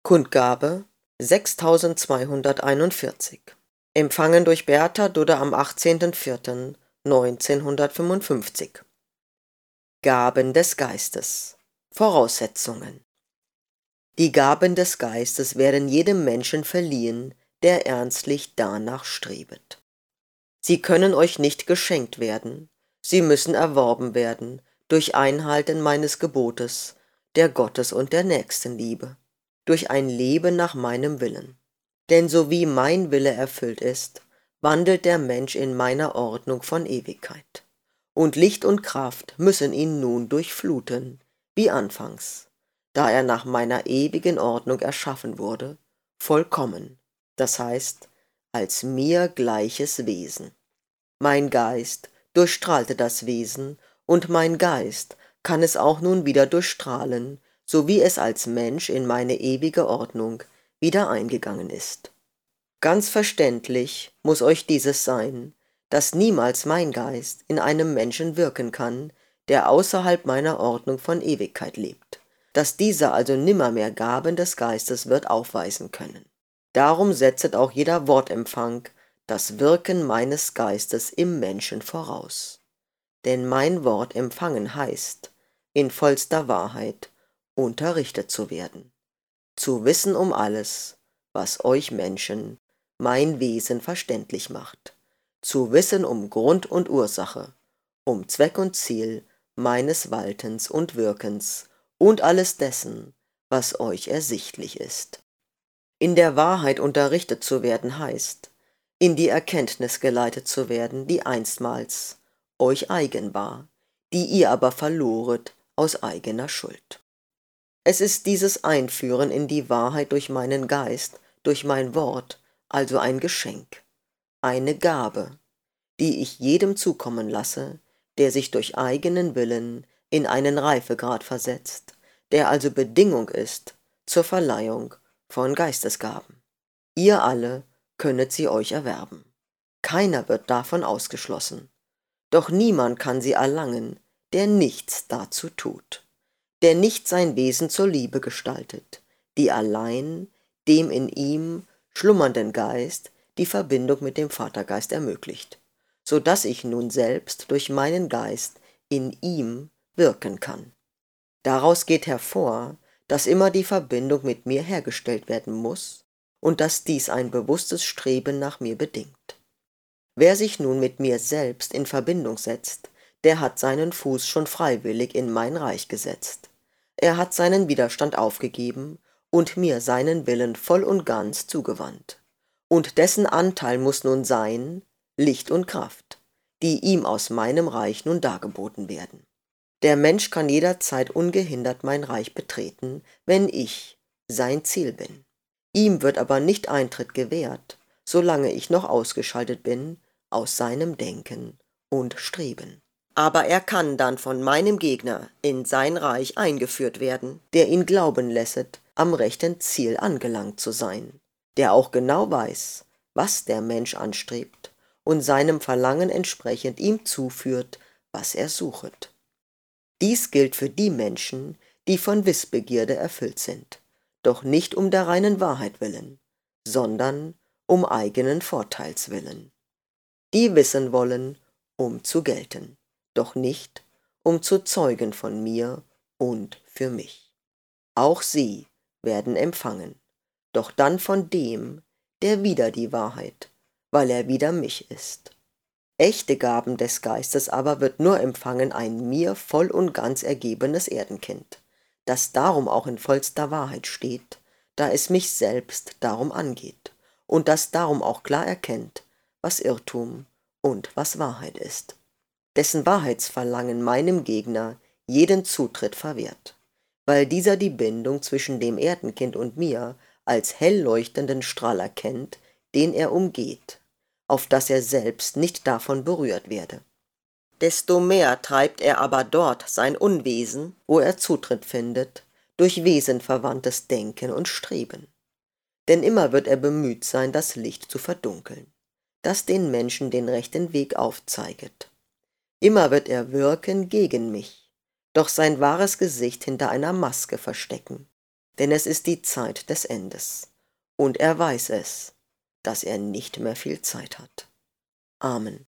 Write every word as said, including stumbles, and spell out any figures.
Kundgabe sechstausendzweihunderteinundvierzig. Empfangen durch Bertha Dudde am achtzehnten vierten neunzehnhundertfünfundfünfzig. Gaben des Geistes. Voraussetzungen. Die Gaben des Geistes werden jedem Menschen verliehen, der ernstlich danach strebet. Sie können euch nicht geschenkt werden, sie müssen erworben werden durch Einhalten meines Gebotes, der Gottes- und der Nächstenliebe, durch ein Leben nach meinem Willen. Denn so wie mein Wille erfüllt ist, wandelt der Mensch in meiner Ordnung von Ewigkeit. Und Licht und Kraft müssen ihn nun durchfluten, wie anfangs, da er nach meiner ewigen Ordnung erschaffen wurde, vollkommen, das heißt, als mir gleiches Wesen. Mein Geist durchstrahlte das Wesen, und mein Geist kann es auch nun wieder durchstrahlen, so wie es als Mensch in meine ewige Ordnung wieder eingegangen ist. Ganz verständlich muss euch dieses sein, dass niemals mein Geist in einem Menschen wirken kann, der außerhalb meiner Ordnung von Ewigkeit lebt, dass dieser also nimmermehr Gaben des Geistes wird aufweisen können. Darum setzet auch jeder Wortempfang das Wirken meines Geistes im Menschen voraus. Denn mein Wort empfangen heißt, in vollster Wahrheit unterrichtet zu werden, zu wissen um alles, was euch Menschen mein Wesen verständlich macht, zu wissen um Grund und Ursache, um Zweck und Ziel meines Waltens und Wirkens und alles dessen, was euch ersichtlich ist. In der Wahrheit unterrichtet zu werden heißt, in die Erkenntnis geleitet zu werden, die einstmals euch eigen war, die ihr aber verloret aus eigener Schuld. Es ist dieses Einführen in die Wahrheit durch meinen Geist, durch mein Wort, also ein Geschenk, eine Gabe, die ich jedem zukommen lasse, der sich durch eigenen Willen in einen Reifegrad versetzt, der also Bedingung ist zur Verleihung von Geistesgaben. Ihr alle könnet sie euch erwerben. Keiner wird davon ausgeschlossen. Doch niemand kann sie erlangen, der nichts dazu tut, der nicht sein Wesen zur Liebe gestaltet, die allein dem in ihm schlummernden Geist die Verbindung mit dem Vatergeist ermöglicht, so dass ich nun selbst durch meinen Geist in ihm wirken kann. Daraus geht hervor, dass immer die Verbindung mit mir hergestellt werden muss und dass dies ein bewusstes Streben nach mir bedingt. Wer sich nun mit mir selbst in Verbindung setzt, der hat seinen Fuß schon freiwillig in mein Reich gesetzt. Er hat seinen Widerstand aufgegeben und mir seinen Willen voll und ganz zugewandt. Und dessen Anteil muss nun sein, Licht und Kraft, die ihm aus meinem Reich nun dargeboten werden. Der Mensch kann jederzeit ungehindert mein Reich betreten, wenn ich sein Ziel bin. Ihm wird aber nicht Eintritt gewährt, solange ich noch ausgeschaltet bin aus seinem Denken und Streben. Aber er kann dann von meinem Gegner in sein Reich eingeführt werden, der ihn glauben lässet, am rechten Ziel angelangt zu sein, der auch genau weiß, was der Mensch anstrebt und seinem Verlangen entsprechend ihm zuführt, was er suchet. Dies gilt für die Menschen, die von Wissbegierde erfüllt sind, doch nicht um der reinen Wahrheit willen, sondern um eigenen Vorteils willen. Die wissen wollen, um zu gelten, doch nicht, um zu zeugen von mir und für mich. Auch sie werden empfangen, doch dann von dem, der wider die Wahrheit, weil er wider mich ist. Echte Gaben des Geistes aber wird nur empfangen ein mir voll und ganz ergebenes Erdenkind, das darum auch in vollster Wahrheit steht, da es mich selbst darum angeht, und das darum auch klar erkennt, was Irrtum und was Wahrheit ist, dessen Wahrheitsverlangen meinem Gegner jeden Zutritt verwehrt, weil dieser die Bindung zwischen dem Erdenkind und mir als hell leuchtenden Strahl erkennt, den er umgeht, auf dass er selbst nicht davon berührt werde. Desto mehr treibt er aber dort sein Unwesen, wo er Zutritt findet, durch wesenverwandtes Denken und Streben. Denn immer wird er bemüht sein, das Licht zu verdunkeln, das den Menschen den rechten Weg aufzeiget. Immer wird er wirken gegen mich, doch sein wahres Gesicht hinter einer Maske verstecken. denn es ist die Zeit des Endes, und er weiß es, dass er nicht mehr viel Zeit hat. Amen.